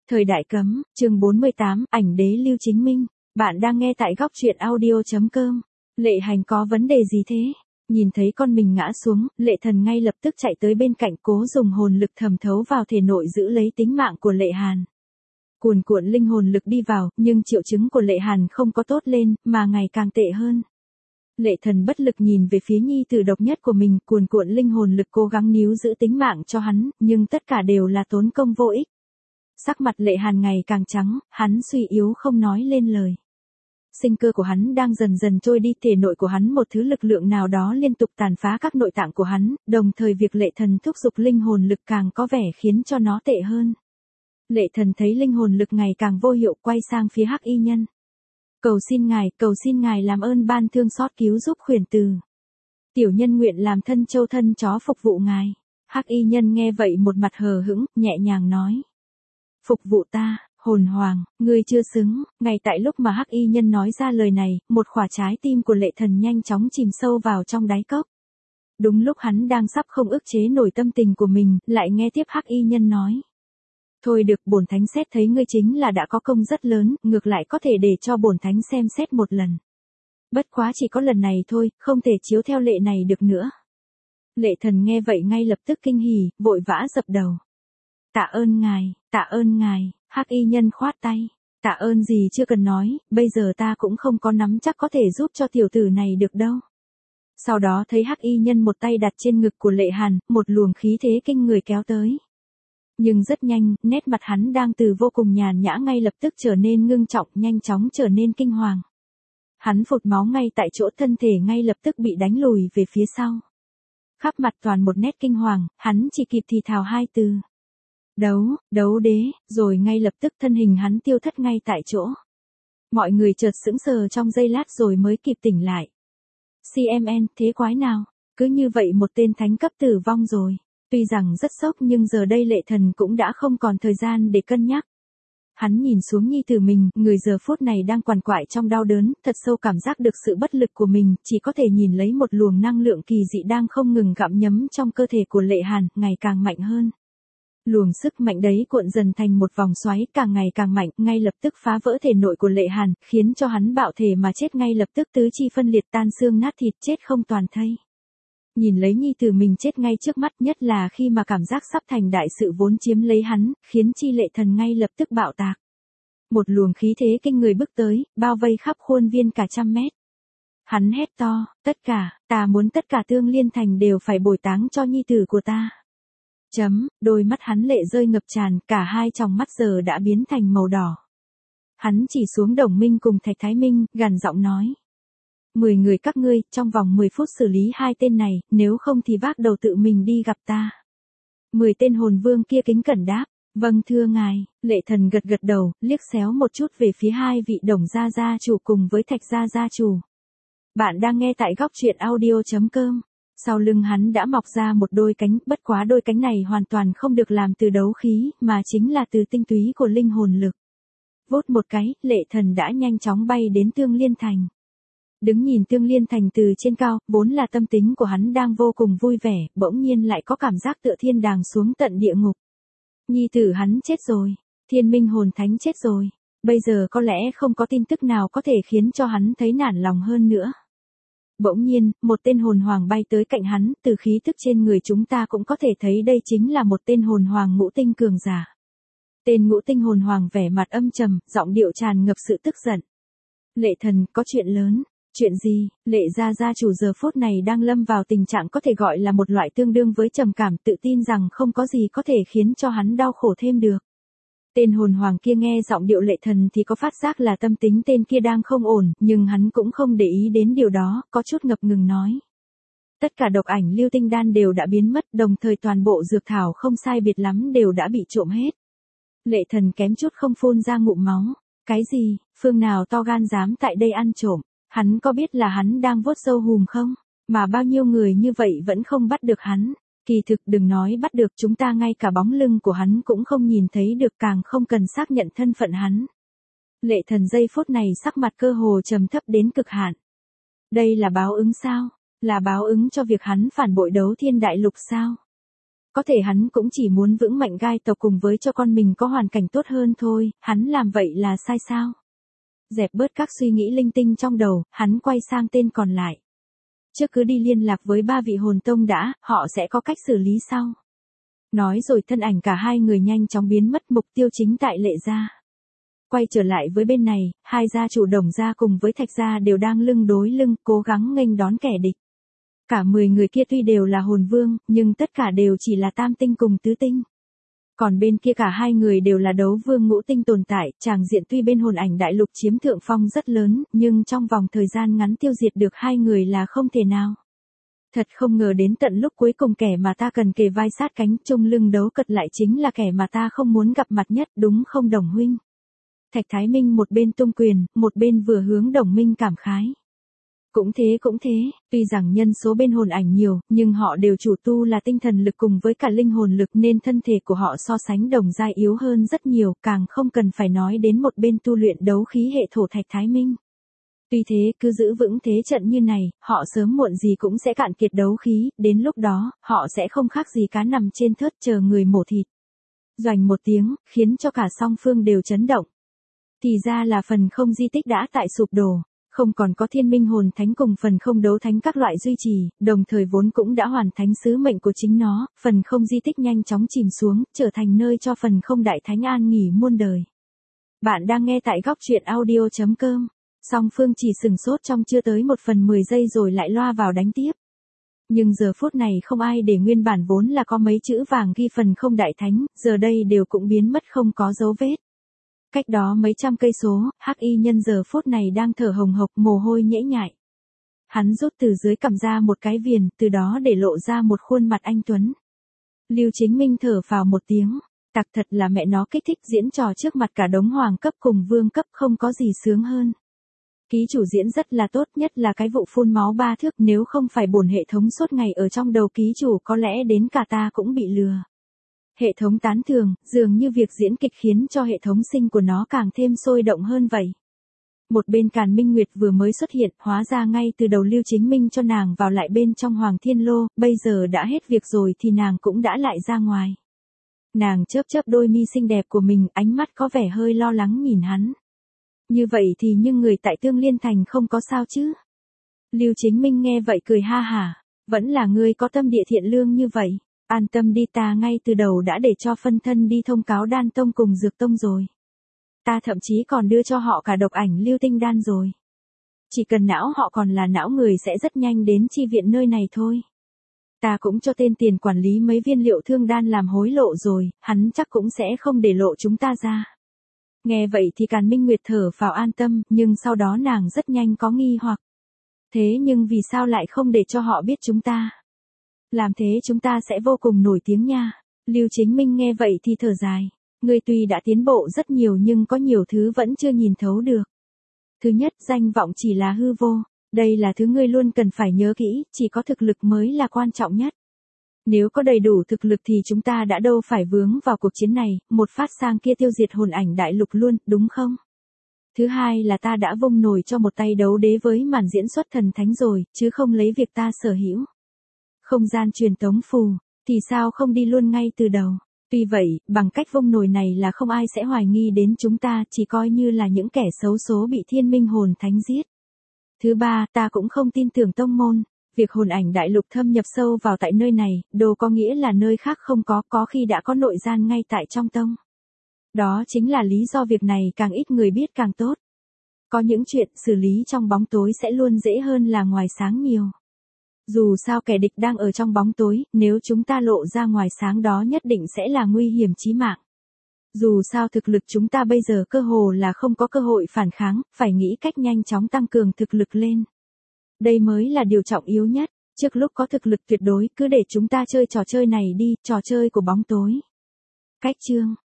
Thời đại cấm, chương 48, ảnh đế Lưu Chính Minh. Bạn đang nghe tại góc truyện audio.com. Lệ Hành có vấn đề gì thế? Nhìn thấy con mình ngã xuống, Lệ Thần ngay lập tức chạy tới bên cạnh cố dùng hồn lực thẩm thấu vào thể nội giữ lấy tính mạng của Lệ Hàn. Cuồn cuộn linh hồn lực đi vào, nhưng triệu chứng của Lệ Hàn không có tốt lên, mà ngày càng tệ hơn. Lệ Thần bất lực nhìn về phía nhi tử độc nhất của mình, cuồn cuộn linh hồn lực cố gắng níu giữ tính mạng cho hắn, nhưng tất cả đều là tốn công vô ích. Sắc mặt Lệ Hàn ngày càng trắng, hắn suy yếu không nói lên lời. Sinh cơ của hắn đang dần dần trôi đi, thể nội của hắn một thứ lực lượng nào đó liên tục tàn phá các nội tạng của hắn, đồng thời việc Lệ Thần thúc giục linh hồn lực càng có vẻ khiến cho nó tệ hơn. Lệ Thần thấy linh hồn lực ngày càng vô hiệu, quay sang phía Hắc Y Nhân. Cầu xin ngài làm ơn ban thương xót cứu giúp khuyển từ. Tiểu nhân nguyện làm thân châu thân chó phục vụ ngài. Hắc Y Nhân nghe vậy một mặt hờ hững, nhẹ nhàng nói. Phục vụ ta, hồn hoàng, ngươi chưa xứng. Ngay tại lúc mà Hắc Y Nhân nói ra lời này, một khỏa trái tim của Lệ Thần nhanh chóng chìm sâu vào trong đáy cốc. Đúng lúc hắn đang sắp không ức chế nổi tâm tình của mình, lại nghe tiếp Hắc Y Nhân nói. Thôi được, bổn thánh xét thấy ngươi chính là đã có công rất lớn, ngược lại có thể để cho bổn thánh xem xét một lần. Bất quá chỉ có lần này thôi, không thể chiếu theo lệ này được nữa. Lệ Thần nghe vậy ngay lập tức kinh hỉ, vội vã dập đầu. Tạ ơn ngài, Hắc Y Nhân khoát tay. Tạ ơn gì chưa cần nói, bây giờ ta cũng không có nắm chắc có thể giúp cho tiểu tử này được đâu. Sau đó thấy Hắc Y Nhân một tay đặt trên ngực của Lệ Hàn, một luồng khí thế kinh người kéo tới. Nhưng rất nhanh, nét mặt hắn đang từ vô cùng nhàn nhã ngay lập tức trở nên ngưng trọng, nhanh chóng trở nên kinh hoàng. Hắn phụt máu ngay tại chỗ, thân thể ngay lập tức bị đánh lùi về phía sau. Khắp mặt toàn một nét kinh hoàng, hắn chỉ kịp thì thào hai từ. Đấu đế, rồi ngay lập tức thân hình hắn tiêu thất ngay tại chỗ. Mọi người chợt sững sờ trong giây lát rồi mới kịp tỉnh lại. CMN, thế quái nào, cứ như vậy một tên thánh cấp tử vong rồi. Tuy rằng rất sốc nhưng giờ đây Lệ Thần cũng đã không còn thời gian để cân nhắc. Hắn nhìn xuống nhi tử mình, người giờ phút này đang quằn quại trong đau đớn, thật sâu cảm giác được sự bất lực của mình, chỉ có thể nhìn lấy một luồng năng lượng kỳ dị đang không ngừng gặm nhấm trong cơ thể của Lệ Hàn, ngày càng mạnh hơn. Luồng sức mạnh đấy cuộn dần thành một vòng xoáy càng ngày càng mạnh, ngay lập tức phá vỡ thể nội của Lệ Hàn, khiến cho hắn bạo thể mà chết ngay lập tức, tứ chi phân liệt tan xương nát thịt, chết không toàn thây. Nhìn lấy nhi tử mình chết ngay trước mắt, nhất là khi mà cảm giác sắp thành đại sự vốn chiếm lấy hắn, khiến chi Lệ Thần ngay lập tức bạo tạc. Một luồng khí thế kinh người bước tới, bao vây khắp khuôn viên cả 100 mét. Hắn hét to, ta muốn tất cả Tương Liên Thành đều phải bồi táng cho nhi tử của ta. Đôi mắt hắn lệ rơi ngập tràn, cả hai tròng mắt giờ đã biến thành màu đỏ. Hắn chỉ xuống Đồng Minh cùng Thạch Thái Minh, gằn giọng nói. 10 người các ngươi, trong vòng 10 phút xử lý hai tên này, nếu không thì vác đầu tự mình đi gặp ta. 10 tên hồn vương kia kính cẩn đáp. Vâng thưa ngài. Lệ Thần gật gật đầu, liếc xéo một chút về phía hai vị Đồng gia gia chủ cùng với Thạch gia gia chủ. Bạn đang nghe tại góc truyện audio.com. Sau lưng hắn đã mọc ra một đôi cánh, bất quá đôi cánh này hoàn toàn không được làm từ đấu khí, mà chính là từ tinh túy của linh hồn lực. Vốt một cái, Lệ Thần đã nhanh chóng bay đến Tương Liên Thành. Đứng nhìn Tương Liên Thành từ trên cao, vốn là tâm tính của hắn đang vô cùng vui vẻ, bỗng nhiên lại có cảm giác tựa thiên đàng xuống tận địa ngục. Nhi tử hắn chết rồi, Thiên Minh hồn thánh chết rồi, bây giờ có lẽ không có tin tức nào có thể khiến cho hắn thấy nản lòng hơn nữa. Bỗng nhiên, một tên hồn hoàng bay tới cạnh hắn, từ khí tức trên người chúng ta cũng có thể thấy đây chính là một tên hồn hoàng ngũ tinh cường giả. Tên ngũ tinh hồn hoàng vẻ mặt âm trầm, giọng điệu tràn ngập sự tức giận. Lệ Thần, có chuyện lớn. Chuyện gì? Lệ gia chủ giờ phút này đang lâm vào tình trạng có thể gọi là một loại tương đương với trầm cảm, tự tin rằng không có gì có thể khiến cho hắn đau khổ thêm được. Tên hồn hoàng kia nghe giọng điệu Lệ Thần thì có phát giác là tâm tính tên kia đang không ổn, nhưng hắn cũng không để ý đến điều đó, có chút ngập ngừng nói. Tất cả độc ảnh lưu tinh đan đều đã biến mất, đồng thời toàn bộ dược thảo không sai biệt lắm đều đã bị trộm hết. Lệ Thần kém chút không phun ra ngụm máu. Cái gì? Phương nào to gan dám tại đây ăn trộm? Hắn có biết là hắn đang vuốt râu hùm không? Mà bao nhiêu người như vậy vẫn không bắt được hắn. Kỳ thực đừng nói bắt được, chúng ta ngay cả bóng lưng của hắn cũng không nhìn thấy được, càng không cần xác nhận thân phận hắn. Lệ Thần giây phút này sắc mặt cơ hồ trầm thấp đến cực hạn. Đây là báo ứng sao? Là báo ứng cho việc hắn phản bội Đấu Thiên Đại Lục sao? Có thể hắn cũng chỉ muốn vững mạnh gai tộc cùng với cho con mình có hoàn cảnh tốt hơn thôi, hắn làm vậy là sai sao? Dẹp bớt các suy nghĩ linh tinh trong đầu, hắn quay sang tên còn lại. Trước cứ đi liên lạc với 3 vị hồn tông đã, họ sẽ có cách xử lý sau. Nói rồi thân ảnh cả hai người nhanh chóng biến mất, mục tiêu chính tại Lệ gia. Quay trở lại với bên này, hai gia chủ Đồng gia cùng với Thạch gia đều đang lưng đối lưng, cố gắng nghênh đón kẻ địch. Cả 10 người kia tuy đều là hồn vương, nhưng tất cả đều chỉ là tam tinh cùng tứ tinh. Còn bên kia cả hai người đều là đấu vương ngũ tinh tồn tại, tràng diện tuy bên hồn ảnh đại lục chiếm thượng phong rất lớn, nhưng trong vòng thời gian ngắn tiêu diệt được hai người là không thể nào. Thật không ngờ đến tận lúc cuối cùng kẻ mà ta cần kề vai sát cánh chung lưng đấu cật lại chính là kẻ mà ta không muốn gặp mặt nhất, đúng không Đồng huynh? Thạch Thái Minh một bên tung quyền, một bên vừa hướng Đồng minh cảm khái. Cũng thế, tuy rằng nhân số bên hồn ảnh nhiều, nhưng họ đều chủ tu là tinh thần lực cùng với cả linh hồn lực nên thân thể của họ so sánh Đồng gia yếu hơn rất nhiều, càng không cần phải nói đến một bên tu luyện đấu khí hệ thổ Thạch Thái Minh. Tuy thế, cứ giữ vững thế trận như này, họ sớm muộn gì cũng sẽ cạn kiệt đấu khí, đến lúc đó, họ sẽ không khác gì cá nằm trên thớt chờ người mổ thịt. Doành một tiếng, khiến cho cả song phương đều chấn động. Thì ra là phần không di tích đã tại sụp đổ. Không còn có thiên minh hồn thánh cùng phần không đấu thánh các loại duy trì, đồng thời vốn cũng đã hoàn thành sứ mệnh của chính nó, phần không di tích nhanh chóng chìm xuống, trở thành nơi cho phần không đại thánh an nghỉ muôn đời. Bạn đang nghe tại góc truyện audio.com. Song phương chỉ sừng sốt trong chưa tới 1/10 giây rồi lại loa vào đánh tiếp. Nhưng giờ phút này không ai để nguyên bản vốn là có mấy chữ vàng ghi phần không đại thánh, giờ đây đều cũng biến mất không có dấu vết. Cách đó mấy trăm cây số, Hắc Y nhân giờ phút này đang thở hồng hộc, mồ hôi nhễ nhại. Hắn rút từ dưới cằm ra một cái viền, từ đó để lộ ra một khuôn mặt anh tuấn. Lưu Chính Minh thở phào một tiếng, tặc thật là mẹ nó kích thích, diễn trò trước mặt cả đống hoàng cấp cùng vương cấp không có gì sướng hơn. Ký chủ diễn rất là tốt, nhất là cái vụ phun máu 3 thước, nếu không phải bổn hệ thống suốt ngày ở trong đầu ký chủ có lẽ đến cả ta cũng bị lừa. Hệ thống tán thưởng, dường như việc diễn kịch khiến cho hệ thống sinh của nó càng thêm sôi động hơn vậy. Một bên Càn Minh Nguyệt vừa mới xuất hiện, hóa ra ngay từ đầu Lưu Chính Minh cho nàng vào lại bên trong Hoàng Thiên Lô, bây giờ đã hết việc rồi thì nàng cũng đã lại ra ngoài. Nàng chớp chớp đôi mi xinh đẹp của mình, ánh mắt có vẻ hơi lo lắng nhìn hắn. Như vậy thì nhưng người tại Tương Liên Thành không có sao chứ? Lưu Chính Minh nghe vậy cười ha hả, vẫn là ngươi có tâm địa thiện lương như vậy. An tâm đi, ta ngay từ đầu đã để cho phân thân đi thông cáo Đan Tông cùng Dược Tông rồi. Ta thậm chí còn đưa cho họ cả độc ảnh lưu tinh đan rồi. Chỉ cần não họ còn là não người sẽ rất nhanh đến chi viện nơi này thôi. Ta cũng cho tên tiền quản lý mấy viên liệu thương đan làm hối lộ rồi, hắn chắc cũng sẽ không để lộ chúng ta ra. Nghe vậy thì Càn Minh Nguyệt thở phào an tâm, nhưng sau đó nàng rất nhanh có nghi hoặc. Thế nhưng vì sao lại không để cho họ biết chúng ta? Làm thế chúng ta sẽ vô cùng nổi tiếng nha. Lưu Chính Minh nghe vậy thì thở dài. Ngươi tuy đã tiến bộ rất nhiều nhưng có nhiều thứ vẫn chưa nhìn thấu được. Thứ nhất, danh vọng chỉ là hư vô. Đây là thứ ngươi luôn cần phải nhớ kỹ, chỉ có thực lực mới là quan trọng nhất. Nếu có đầy đủ thực lực thì chúng ta đã đâu phải vướng vào cuộc chiến này, một phát sang kia tiêu diệt hồn ảnh đại lục luôn, đúng không? Thứ hai là ta đã vung nổi cho một tay đấu đế với màn diễn xuất thần thánh rồi, chứ không lấy việc ta sở hữu. Không gian truyền tống phù, thì sao không đi luôn ngay từ đầu? Tuy vậy, bằng cách vung nổi này là không ai sẽ hoài nghi đến chúng ta, chỉ coi như là những kẻ xấu số bị thiên minh hồn thánh giết. Thứ ba, ta cũng không tin tưởng tông môn. Việc hồn ảnh đại lục thâm nhập sâu vào tại nơi này, đâu có nghĩa là nơi khác không có khi đã có nội gian ngay tại trong tông. Đó chính là lý do việc này càng ít người biết càng tốt. Có những chuyện xử lý trong bóng tối sẽ luôn dễ hơn là ngoài sáng nhiều. Dù sao kẻ địch đang ở trong bóng tối, nếu chúng ta lộ ra ngoài sáng đó nhất định sẽ là nguy hiểm chí mạng. Dù sao thực lực chúng ta bây giờ cơ hồ là không có cơ hội phản kháng, phải nghĩ cách nhanh chóng tăng cường thực lực lên. Đây mới là điều trọng yếu nhất, trước lúc có thực lực tuyệt đối cứ để chúng ta chơi trò chơi này đi, trò chơi của bóng tối. Cách chương